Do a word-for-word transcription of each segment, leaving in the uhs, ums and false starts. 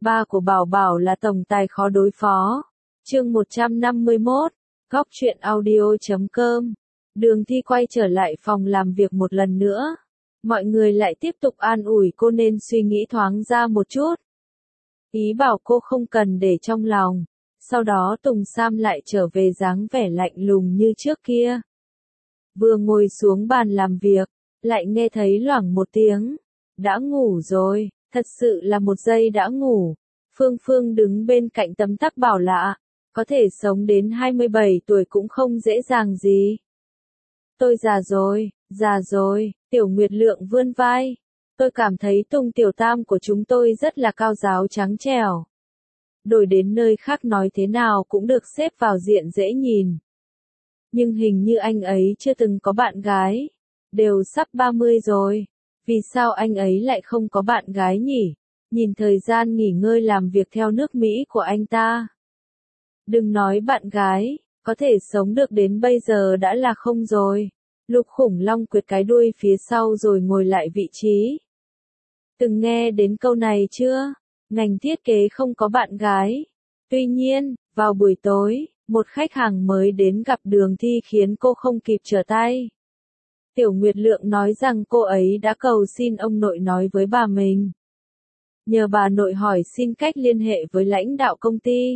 Ba của Bảo Bảo là tổng tài khó đối phó. Chương một trăm năm mươi mốt, góc truyện audio chấm com. Đường Thi quay trở lại phòng làm việc một lần nữa. Mọi người lại tiếp tục an ủi cô nên suy nghĩ thoáng ra một chút. Ý bảo cô không cần để trong lòng. Sau đó Tùng Sam lại trở về dáng vẻ lạnh lùng như trước kia. Vừa ngồi xuống bàn làm việc, lại nghe thấy loảng một tiếng. Đã ngủ rồi, thật sự là một giây đã ngủ. Phương Phương đứng bên cạnh tấm tắc bảo lạ, có thể sống đến hai mươi bảy tuổi cũng không dễ dàng gì. Tôi già rồi, già rồi, Tiểu Nguyệt Lượng vươn vai. Tôi cảm thấy Tùng Tiểu Tam của chúng tôi rất là cao giáo trắng trẻo. Đổi đến nơi khác nói thế nào cũng được xếp vào diện dễ nhìn. Nhưng hình như anh ấy chưa từng có bạn gái. Đều sắp ba mươi rồi. Vì sao anh ấy lại không có bạn gái nhỉ? Nhìn thời gian nghỉ ngơi làm việc theo nước Mỹ của anh ta. Đừng nói bạn gái, có thể sống được đến bây giờ đã là không rồi. Lục Khủng Long quệt cái đuôi phía sau rồi ngồi lại vị trí. Từng nghe đến câu này chưa? Ngành thiết kế không có bạn gái. Tuy nhiên, vào buổi tối, một khách hàng mới đến gặp Đường Thi khiến cô không kịp trở tay. Tiểu Nguyệt Lượng nói rằng cô ấy đã cầu xin ông nội nói với bà mình. Nhờ bà nội hỏi xin cách liên hệ với lãnh đạo công ty.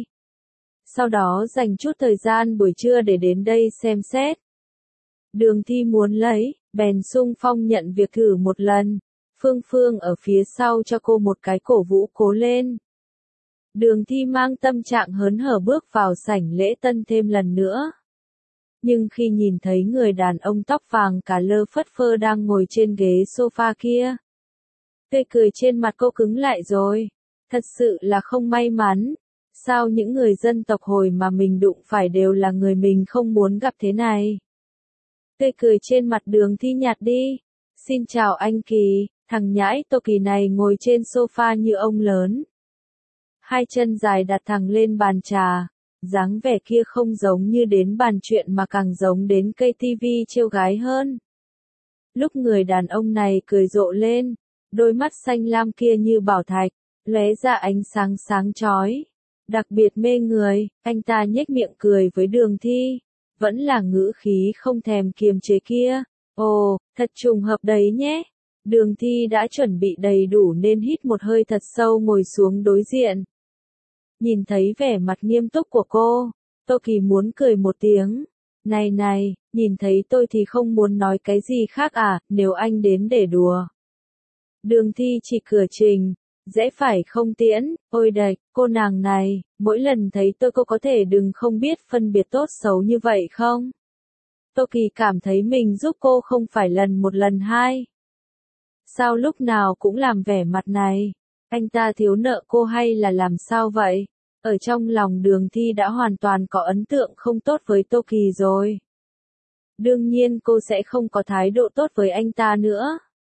Sau đó dành chút thời gian buổi trưa để đến đây xem xét. Đường Thi muốn lấy, bèn xung phong nhận việc thử một lần. Phương Phương ở phía sau cho cô một cái cổ vũ cố lên. Đường Thi mang tâm trạng hớn hở bước vào sảnh lễ tân thêm lần nữa. Nhưng khi nhìn thấy người đàn ông tóc vàng cả lơ phất phơ đang ngồi trên ghế sofa kia, tươi cười trên mặt cô cứng lại rồi. Thật sự là không may mắn. Sao những người dân tộc Hồi mà mình đụng phải đều là người mình không muốn gặp thế này? Tươi cười trên mặt Đường Thi nhạt đi. Xin chào anh Kỳ, thằng nhãi Tô Kỳ này ngồi trên sofa như ông lớn. Hai chân dài đặt thẳng lên bàn trà. Dáng vẻ kia không giống như đến bàn chuyện mà càng giống đến cây tivi trêu gái hơn. Lúc người đàn ông này cười rộ lên, đôi mắt xanh lam kia như bảo thạch, lóe ra ánh sáng sáng chói. Đặc biệt mê người, anh ta nhếch miệng cười với Đường Thi. Vẫn là ngữ khí không thèm kiềm chế kia. Ồ, thật trùng hợp đấy nhé. Đường Thi đã chuẩn bị đầy đủ nên hít một hơi thật sâu ngồi xuống đối diện. Nhìn thấy vẻ mặt nghiêm túc của cô, Tô Kỳ muốn cười một tiếng. Này này, nhìn thấy tôi thì không muốn nói cái gì khác à, nếu anh đến để đùa. Đường Thi chỉ cửa trình, dễ phải không tiễn, ôi đạch, cô nàng này, mỗi lần thấy tôi cô có thể đừng không biết phân biệt tốt xấu như vậy không? Tô Kỳ cảm thấy mình giúp cô không phải lần một lần hai. Sao lúc nào cũng làm vẻ mặt này? Anh ta thiếu nợ cô hay là làm sao vậy? Ở trong lòng Đường Thi đã hoàn toàn có ấn tượng không tốt với Tô Kỳ rồi. Đương nhiên cô sẽ không có thái độ tốt với anh ta nữa.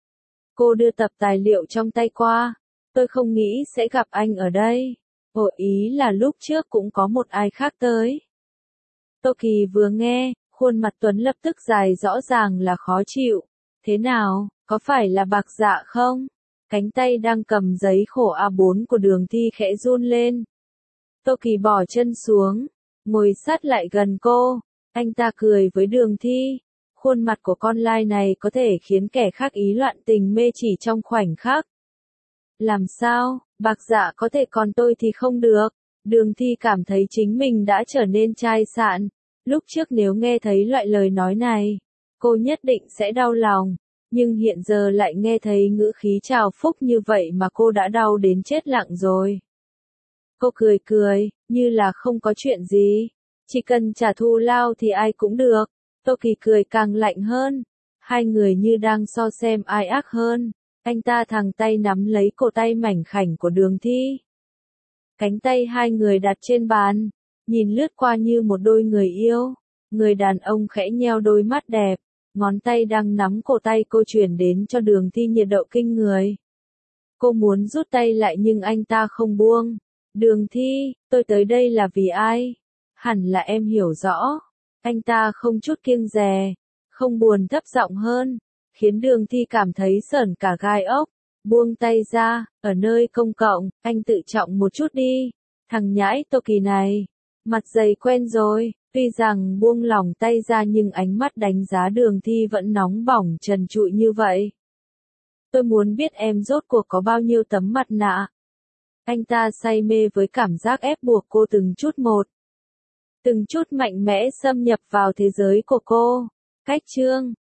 Cô đưa tập tài liệu trong tay qua. Tôi không nghĩ sẽ gặp anh ở đây. Ồ, ý là lúc trước cũng có một ai khác tới. Tô Kỳ vừa nghe, khuôn mặt Tuấn lập tức dài rõ ràng là khó chịu. Thế nào, có phải là Bạc Dạ không? Cánh tay đang cầm giấy khổ A bốn của Đường Thi khẽ run lên. Tô Kỳ bỏ chân xuống, ngồi sát lại gần cô. Anh ta cười với Đường Thi. Khuôn mặt của con lai này có thể khiến kẻ khác ý loạn tình mê chỉ trong khoảnh khắc. Làm sao, Bạc Dạ có thể còn tôi thì không được. Đường Thi cảm thấy chính mình đã trở nên chai sạn. Lúc trước nếu nghe thấy loại lời nói này, cô nhất định sẽ đau lòng. Nhưng hiện giờ lại nghe thấy ngữ khí trào phúc như vậy mà cô đã đau đến chết lặng rồi. Cô cười cười, như là không có chuyện gì. Chỉ cần trả thù lao thì ai cũng được. Tô Kỳ cười càng lạnh hơn. Hai người như đang so xem ai ác hơn. Anh ta thẳng tay nắm lấy cổ tay mảnh khảnh của Đường Thi. Cánh tay hai người đặt trên bàn, nhìn lướt qua như một đôi người yêu. Người đàn ông khẽ nheo đôi mắt đẹp, ngón tay đang nắm cổ tay cô chuyển đến cho Đường Thi nhiệt độ kinh người. Cô muốn rút tay lại nhưng anh ta không buông. Đường Thi, tôi tới đây là vì ai? Hẳn là em hiểu rõ. Anh ta không chút kiêng dè, không buồn thấp giọng hơn, khiến Đường Thi cảm thấy sởn cả gai ốc. Buông tay ra, ở nơi công cộng, anh tự trọng một chút đi. Thằng nhãi Tô Kỳ này, mặt dày quen rồi, tuy rằng buông lỏng tay ra nhưng ánh mắt đánh giá Đường Thi vẫn nóng bỏng trần trụi như vậy. Tôi muốn biết em rốt cuộc có bao nhiêu tấm mặt nạ. Anh ta say mê với cảm giác ép buộc cô từng chút một. Từng chút mạnh mẽ xâm nhập vào thế giới của cô. Cách chương